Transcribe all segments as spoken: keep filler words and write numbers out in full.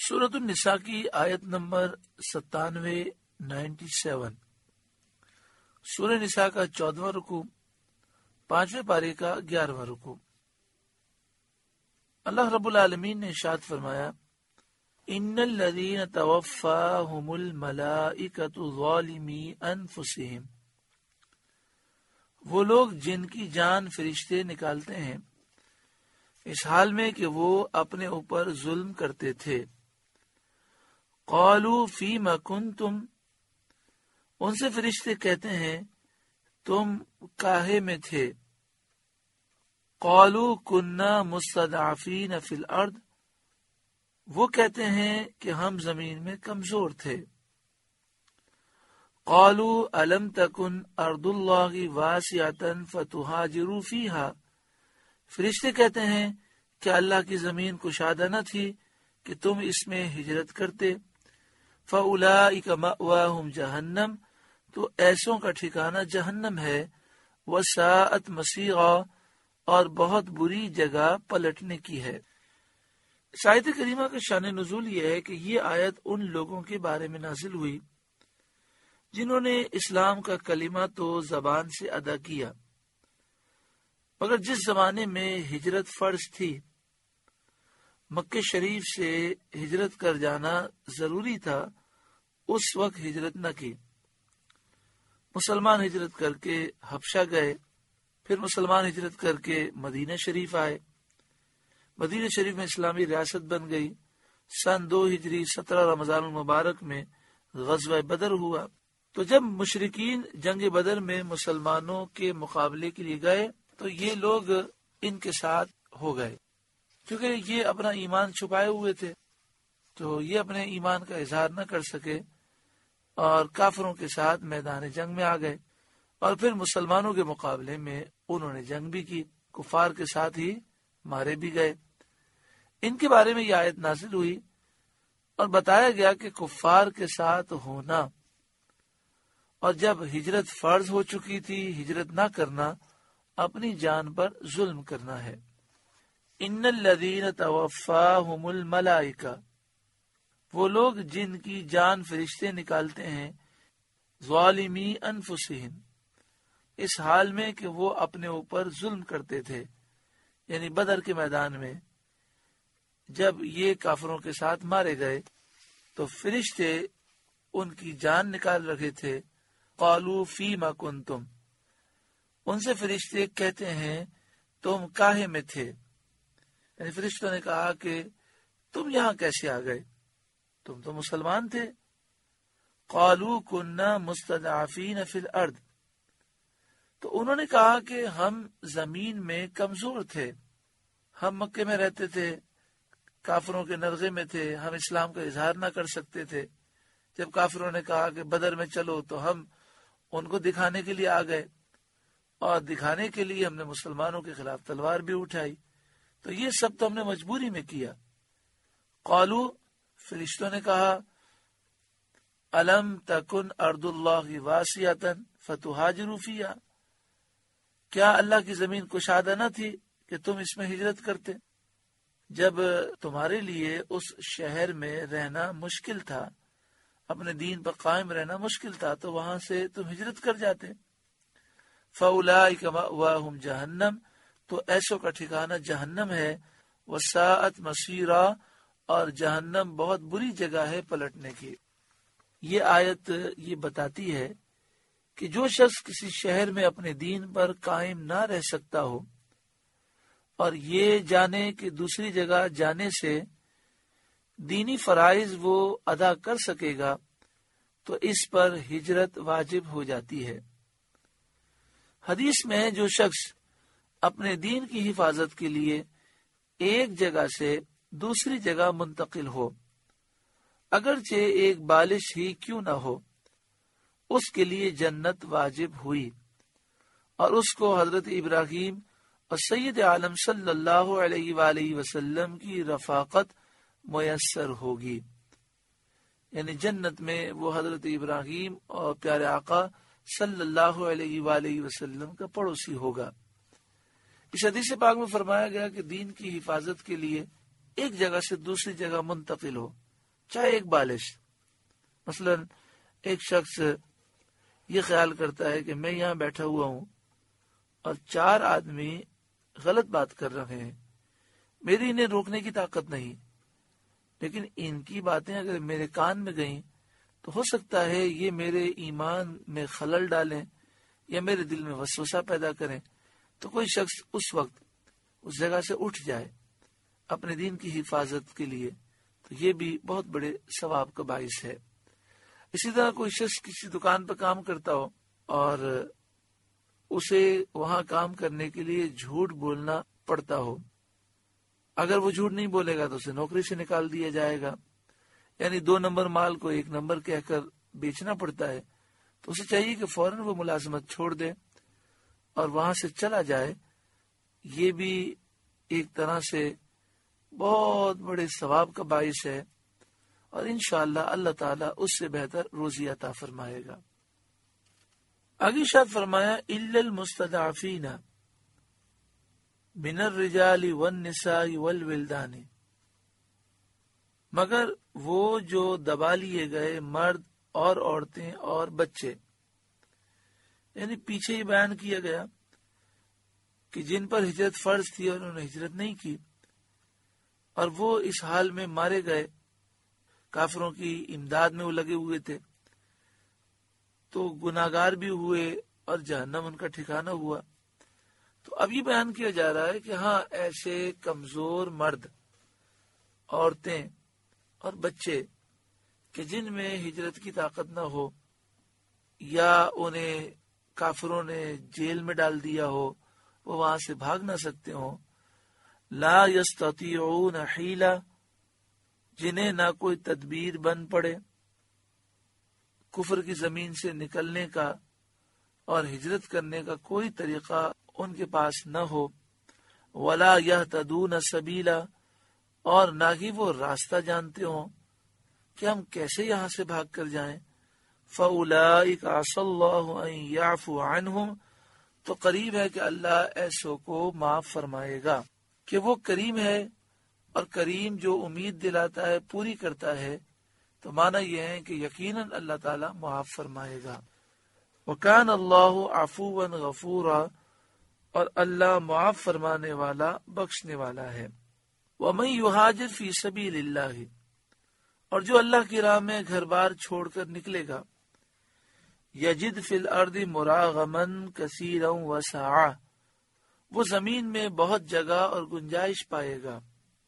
سورۃ النساء کی آیت نمبر ستانوے نائنٹی سیون سورہ نساء کا چودواں رکوع، پانچویں پارے کا گیارہواں رکوع۔ اللہ رب العالمین نے ارشاد فرمایا، ان الذین توفاہم الملائکۃ ظالمی انفسہم، وہ لوگ جن کی جان فرشتے نکالتے ہیں اس حال میں کہ وہ اپنے اوپر ظلم کرتے تھے۔ قالوا فیما کنتم، ان سے فرشتے کہتے ہیں تم کاہے میں تھے۔ قالوا کنا مستضعفین فی الارض، وہ کہتے ہیں کہ ہم زمین میں کمزور تھے۔ قالوا الم تکن ارض اللہ واسعۃ فتہاجروا فیہا، فرشتے کہتے ہیں کہ اللہ کی زمین کشادہ نہ تھی کہ تم اس میں ہجرت کرتے۔ فَأُولَئِكَ مَأْوَاهُمْ جہنم، تو ایسوں کا ٹھکانہ جہنم ہے۔ وَسَاءَتْ مَصِيرًا، اور بہت بری جگہ پلٹنے کی ہے۔ اس آیت کریمہ کا شان نزول یہ ہے کہ یہ آیت ان لوگوں کے بارے میں نازل ہوئی جنہوں نے اسلام کا کلمہ تو زبان سے ادا کیا، مگر جس زمانے میں ہجرت فرض تھی، مکہ شریف سے ہجرت کر جانا ضروری تھا، اس وقت ہجرت نہ کی۔ مسلمان ہجرت کر کے حبشہ گئے، پھر مسلمان ہجرت کر کے مدینہ شریف آئے، مدینہ شریف میں اسلامی ریاست بن گئی۔ سن دو ہجری سترہ رمضان المبارک میں غزوہ بدر ہوا، تو جب مشرکین جنگ بدر میں مسلمانوں کے مقابلے کے لیے گئے تو یہ لوگ ان کے ساتھ ہو گئے، کیونکہ یہ اپنا ایمان چھپائے ہوئے تھے، تو یہ اپنے ایمان کا اظہار نہ کر سکے اور کافروں کے ساتھ میدان جنگ میں آ گئے، اور پھر مسلمانوں کے مقابلے میں انہوں نے جنگ بھی کی، کفار کے ساتھ ہی مارے بھی گئے۔ ان کے بارے میں یہ آیت نازل ہوئی اور بتایا گیا کہ کفار کے ساتھ ہونا، اور جب ہجرت فرض ہو چکی تھی، ہجرت نہ کرنا اپنی جان پر ظلم کرنا ہے۔ ان الذین توفاہم الملائکہ، وہ لوگ جن کی جان فرشتے نکالتے ہیں، ظالمی انفسہم، اس حال میں کہ وہ اپنے اوپر ظلم کرتے تھے، یعنی بدر کے میدان میں جب یہ کافروں کے ساتھ مارے گئے تو فرشتے ان کی جان نکال رکھے تھے۔ قالوا فیما کنتم، ان سے فرشتے کہتے ہیں تم کاہے میں تھے، یعنی فرشتوں نے کہا کہ تم یہاں کیسے آ گئے، تم تو مسلمان تھے۔ قالوا کنا مستضعفین فی الارض، تو انہوں نے کہا کہ ہم زمین میں کمزور تھے، ہم مکے میں رہتے تھے، کافروں کے نرغے میں تھے، ہم اسلام کا اظہار نہ کر سکتے تھے۔ جب کافروں نے کہا کہ بدر میں چلو تو ہم ان کو دکھانے کے لیے آ گئے، اور دکھانے کے لیے ہم نے مسلمانوں کے خلاف تلوار بھی اٹھائی، تو یہ سب تو ہم نے مجبوری میں کیا۔ قالو، فرشتوں نے کہا، الم تکن ارض اللہ واسعۃ فتہاجروا فیہا، کیا اللہ کی زمین کشادہ نہ تھی کہ تم اس میں ہجرت کرتے؟ جب تمہارے لیے اس شہر میں رہنا مشکل تھا، اپنے دین پر قائم رہنا مشکل تھا، تو وہاں سے تم ہجرت کر جاتے۔ فَأُولَئِكَ مَأْوَاهُمْ جہنم، تو ایسوں کا ٹھکانہ جہنم ہے۔ وَسَاءَتْ مَصِيرًا، اور جہنم بہت بری جگہ ہے پلٹنے کی۔ یہ آیت یہ بتاتی ہے کہ جو شخص کسی شہر میں اپنے دین پر قائم نہ رہ سکتا ہو اور یہ جانے کہ دوسری جگہ جانے سے دینی فرائض وہ ادا کر سکے گا تو اس پر ہجرت واجب ہو جاتی ہے۔ حدیث میں جو شخص اپنے دین کی حفاظت کے لیے ایک جگہ سے دوسری جگہ منتقل ہو، اگرچہ ایک بالش ہی کیوں نہ ہو، اس کے لیے جنت واجب ہوئی، اور اس کو حضرت ابراہیم اور سید عالم صلی اللہ علیہ وآلہ وسلم کی رفاقت میسر ہوگی، یعنی جنت میں وہ حضرت ابراہیم اور پیارے آقا صلی اللہ علیہ وآلہ وسلم کا پڑوسی ہوگا۔ اس حدیث پاک میں فرمایا گیا کہ دین کی حفاظت کے لیے ایک جگہ سے دوسری جگہ منتقل ہو، چاہے ایک بالش، مثلا ایک شخص یہ خیال کرتا ہے کہ میں یہاں بیٹھا ہوا ہوں اور چار آدمی غلط بات کر رہے ہیں، میری انہیں روکنے کی طاقت نہیں، لیکن ان کی باتیں اگر میرے کان میں گئیں تو ہو سکتا ہے یہ میرے ایمان میں خلل ڈالیں یا میرے دل میں وسوسہ پیدا کریں، تو کوئی شخص اس وقت اس جگہ سے اٹھ جائے اپنے دین کی حفاظت کے لیے، تو یہ بھی بہت بڑے ثواب کا باعث ہے۔ اسی طرح کوئی شخص کسی دکان پہ کام کرتا ہو اور اسے وہاں کام کرنے کے لیے جھوٹ بولنا پڑتا ہو، اگر وہ جھوٹ نہیں بولے گا تو اسے نوکری سے نکال دیا جائے گا، یعنی دو نمبر مال کو ایک نمبر کہہ کر بیچنا پڑتا ہے، تو اسے چاہیے کہ فوراً وہ ملازمت چھوڑ دے اور وہاں سے چلا جائے۔ یہ بھی ایک طرح سے بہت بڑے ثواب کا باعث ہے، اور انشاءاللہ اللہ تعالیٰ اس سے بہتر روزی عطا فرمائے گا۔ آگے ارشاد فرمایا الا المستضعفین من الرجال والنساء والولدان، مگر وہ جو دبا لیے گئے مرد اور عورتیں اور بچے، یعنی پیچھے ہی بیان کیا گیا کہ جن پر ہجرت فرض تھی اور انہوں نے ہجرت نہیں کی اور وہ اس حال میں مارے گئے، کافروں کی امداد میں وہ لگے ہوئے تھے، تو گناہگار بھی ہوئے اور جہنم ان کا ٹھکانہ ہوا۔ تو اب یہ بیان کیا جا رہا ہے کہ ہاں ایسے کمزور مرد، عورتیں اور بچے کہ جن میں ہجرت کی طاقت نہ ہو یا انہیں کافروں نے جیل میں ڈال دیا ہو، وہ وہاں سے بھاگ نہ سکتے ہوں، لا یستطیعون حیلہ، جنہیں نہ کوئی تدبیر بن پڑے کفر کی زمین سے نکلنے کا اور ہجرت کرنے کا کوئی طریقہ ان کے پاس نہ ہو، ولا یہتدون سبیلا، اور نہ ہی وہ راستہ جانتے ہوں کہ ہم کیسے یہاں سے بھاگ کر جائیں، فَأُولَئِكَ عَسَى اللَّهُ أَن يَعْفُوَ عَنْهُمْ، تو قریب ہے کہ اللہ ایسوں کو معاف فرمائے گا، کہ وہ کریم ہے، اور کریم جو امید دلاتا ہے پوری کرتا ہے، تو معنی یہ ہے کہ یقیناً اللہ تعالیٰ معاف فرمائے گا۔ وَكَانَ اللَّهُ عَفُوًّا غَفُورًا، اور اللہ معاف فرمانے والا بخشنے والا ہے۔ وَمَن يُهَاجِرْ فِي سَبِيلِ اللَّهِ، اور جو اللہ کی راہ میں گھر بار چھوڑ کر نکلے گا، یجد فی الارض مراغما کثیرا وسعا، وہ زمین میں بہت جگہ اور گنجائش پائے گا۔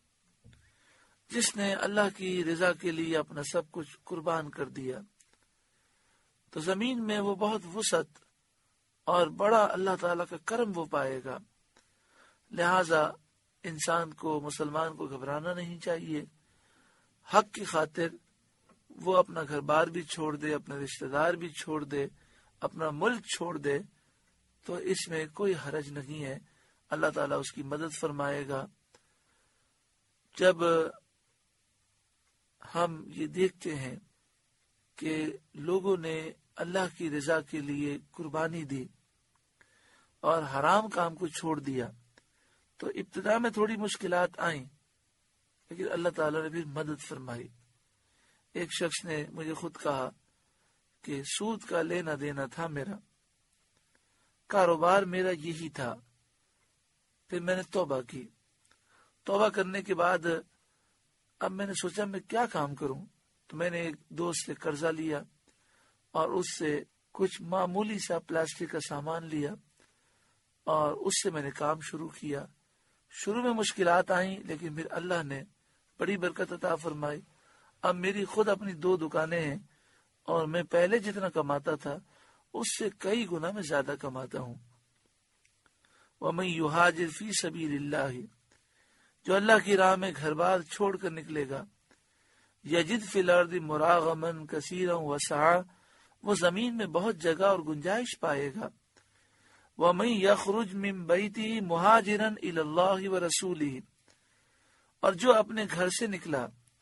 جس نے اللہ کی رضا کے لیے اپنا سب کچھ قربان کر دیا تو زمین میں وہ بہت وسعت اور بڑا اللہ تعالیٰ کا کرم وہ پائے گا۔ لہذا انسان کو، مسلمان کو گھبرانا نہیں چاہیے، حق کی خاطر وہ اپنا گھر بار بھی چھوڑ دے، اپنے رشتہ دار بھی چھوڑ دے، اپنا ملک چھوڑ دے، تو اس میں کوئی حرج نہیں ہے، اللہ تعالیٰ اس کی مدد فرمائے گا۔ جب ہم یہ دیکھتے ہیں کہ لوگوں نے اللہ کی رضا کے لیے قربانی دی اور حرام کام کو چھوڑ دیا، تو ابتدا میں تھوڑی مشکلات آئیں، لیکن اللہ تعالیٰ نے پھر مدد فرمائی۔ ایک شخص نے مجھے خود کہا کہ سود کا لینا دینا تھا، میرا کاروبار میرا یہی تھا، پھر میں نے توبہ کی، توبہ کرنے کے بعد اب میں نے سوچا میں کیا کام کروں، تو میں نے ایک دوست سے قرضہ لیا اور اس سے کچھ معمولی سا پلاسٹک کا سامان لیا اور اس سے میں نے کام شروع کیا۔ شروع میں مشکلات آئیں، لیکن پھر اللہ نے بڑی برکت عطا فرمائی۔ اب میری خود اپنی دو دکانیں ہیں اور میں پہلے جتنا کماتا تھا اس سے کئی گنا میں زیادہ کماتا ہوں۔ وَمَن يُهَاجِرْ فِي سَبِيلِ اللَّهِ، جو اللہ کی راہ میں گھر بار چھوڑ کر نکلے گا، یجد فی الارض مراغما کثیرا وسعا، وہ زمین میں بہت جگہ اور گنجائش پائے گا۔ وَمَن يَخْرُجْ مِن بَيْتِهِ مُهَاجِرًا إِلَى اللَّهِ وَرَسُولِهِ، اور جو اپنے گھر سے نکلا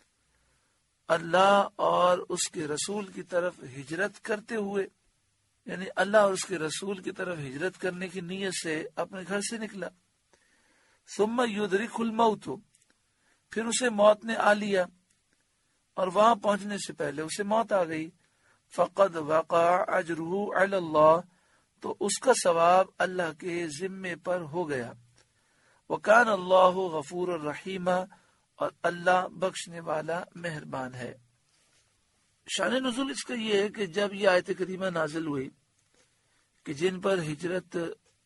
اللہ اور اس کے رسول کی طرف ہجرت کرتے ہوئے، یعنی اللہ اور اس کے رسول کی طرف ہجرت کرنے کی نیت سے اپنے گھر سے نکلا، ثم یدرک الموت، پھر اسے موت نے آ لیا، اور وہاں پہنچنے سے پہلے اسے موت آ گئی، فقد وقع اجرہ علی اللہ، تو اس کا ثواب اللہ کے ذمے پر ہو گیا۔ وکان اللہ غفور الرحیم، اور اللہ بخشنے والا مہربان ہے۔ شان نزول اس کا یہ ہے کہ جب یہ آیت کریمہ نازل ہوئی کہ جن پر ہجرت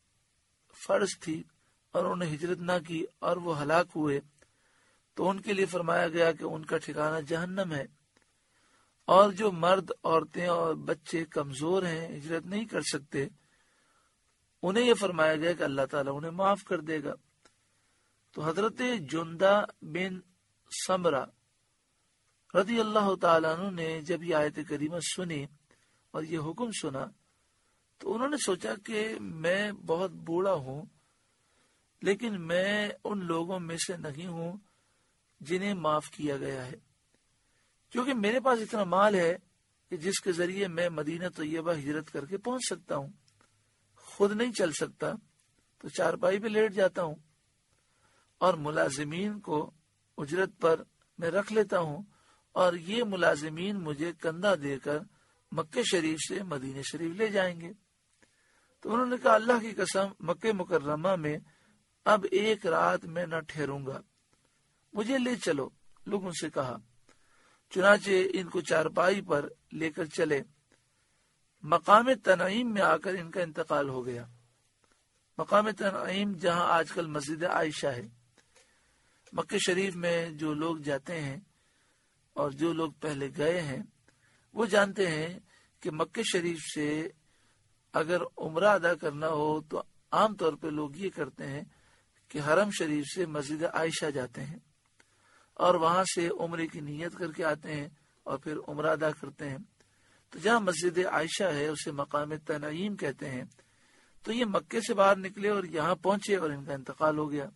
فرض تھی اور انہوں نے ہجرت نہ کی اور وہ ہلاک ہوئے، تو ان کے لیے فرمایا گیا کہ ان کا ٹھکانہ جہنم ہے، اور جو مرد، عورتیں اور بچے کمزور ہیں، ہجرت نہیں کر سکتے، انہیں یہ فرمایا گیا کہ اللہ تعالیٰ انہیں معاف کر دے گا۔ تو حضرت جندہ بن سمرہ رضی اللہ تعالیٰ عنہ نے جب یہ آیت کریمہ سنی اور یہ حکم سنا تو انہوں نے سوچا کہ میں بہت بوڑھا ہوں، لیکن میں ان لوگوں میں سے نہیں ہوں جنہیں معاف کیا گیا ہے، کیونکہ میرے پاس اتنا مال ہے کہ جس کے ذریعے میں مدینہ طیبہ ہجرت کر کے پہنچ سکتا ہوں، خود نہیں چل سکتا تو چارپائی پہ لیٹ جاتا ہوں، اور ملازمین کو اجرت پر میں رکھ لیتا ہوں، اور یہ ملازمین مجھے کندھا دے کر مکہ شریف سے مدینہ شریف لے جائیں گے۔ تو انہوں نے کہا اللہ کی قسم مکہ مکرمہ میں اب ایک رات میں نہ ٹھہروں گا، مجھے لے چلو۔ لوگ ان سے کہا، چنانچہ ان کو چارپائی پر لے کر چلے۔ مقام تنعیم میں آ کر ان کا انتقال ہو گیا۔ مقام تنعیم جہاں آج کل مسجد عائشہ ہے۔ مکہ شریف میں جو لوگ جاتے ہیں اور جو لوگ پہلے گئے ہیں وہ جانتے ہیں کہ مکہ شریف سے اگر عمرہ ادا کرنا ہو تو عام طور پہ لوگ یہ کرتے ہیں کہ حرم شریف سے مسجد عائشہ جاتے ہیں اور وہاں سے عمرے کی نیت کر کے آتے ہیں اور پھر عمرہ ادا کرتے ہیں۔ تو جہاں مسجد عائشہ ہے اسے مقام تنعیم کہتے ہیں۔ تو یہ مکے سے باہر نکلے اور یہاں پہنچے اور ان کا انتقال ہو گیا۔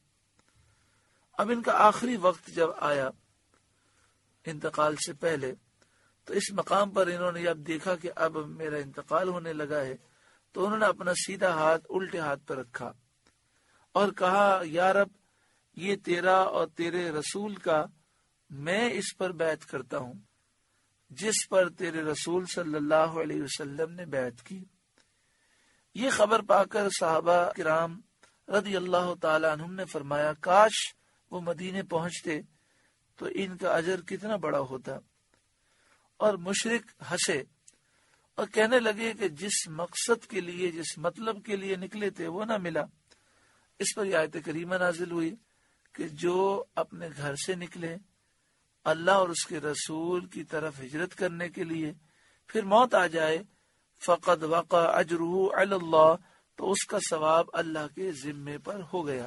اب ان کا آخری وقت جب آیا انتقال سے پہلے تو اس مقام پر انہوں نے اب دیکھا کہ اب میرا انتقال ہونے لگا ہے، تو انہوں نے اپنا سیدھا ہاتھ الٹے ہاتھ پر رکھا اور کہا، یا رب، یہ تیرا اور تیرے رسول کا میں اس پر بیعت کرتا ہوں جس پر تیرے رسول صلی اللہ علیہ وسلم نے بیعت کی۔ یہ خبر پا کر صحابہ کرام رضی اللہ تعالی عنہم نے فرمایا، کاش وہ مدینے پہنچتے تو ان کا اجر کتنا بڑا ہوتا۔ اور مشرک ہنسے اور کہنے لگے کہ جس مقصد کے لیے، جس مطلب کے لیے نکلے تھے وہ نہ ملا۔ اس پر آیت کریمہ نازل ہوئی کہ جو اپنے گھر سے نکلے اللہ اور اس کے رسول کی طرف ہجرت کرنے کے لیے، پھر موت آ جائے، فقد وقع اجرہ علی اللہ، تو اس کا ثواب اللہ کے ذمے پر ہو گیا۔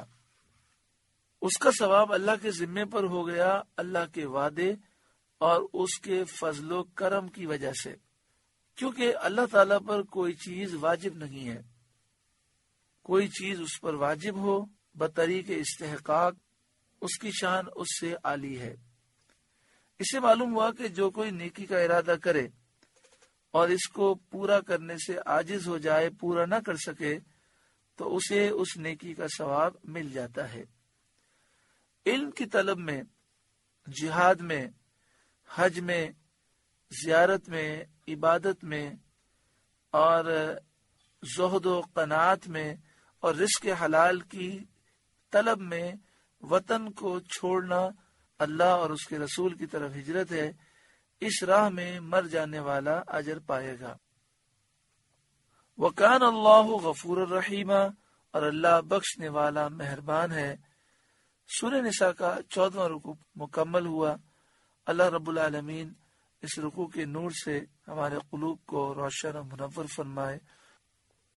اس کا ثواب اللہ کے ذمے پر ہو گیا اللہ کے وعدے اور اس کے فضل و کرم کی وجہ سے، کیونکہ اللہ تعالیٰ پر کوئی چیز واجب نہیں ہے۔ کوئی چیز اس پر واجب ہو بطریق استحقاق، اس کی شان اس سے عالی ہے۔ اسے معلوم ہوا کہ جو کوئی نیکی کا ارادہ کرے اور اس کو پورا کرنے سے عاجز ہو جائے، پورا نہ کر سکے، تو اسے اس نیکی کا ثواب مل جاتا ہے۔ علم کی طلب میں، جہاد میں، حج میں، زیارت میں، عبادت میں اور زہد و قناعت میں اور رزق حلال کی طلب میں وطن کو چھوڑنا اللہ اور اس کے رسول کی طرف ہجرت ہے۔ اس راہ میں مر جانے والا اجر پائے گا۔ وَكَانَ اللَّهُ غَفُورًا رَحِيمًا، اور اللہ بخشنے والا مہربان ہے۔ سورہ نساء کا چودواں رکوع مکمل ہوا۔ اللہ رب العالمین اس رکوع کے نور سے ہمارے قلوب کو روشن و منور فرمائے۔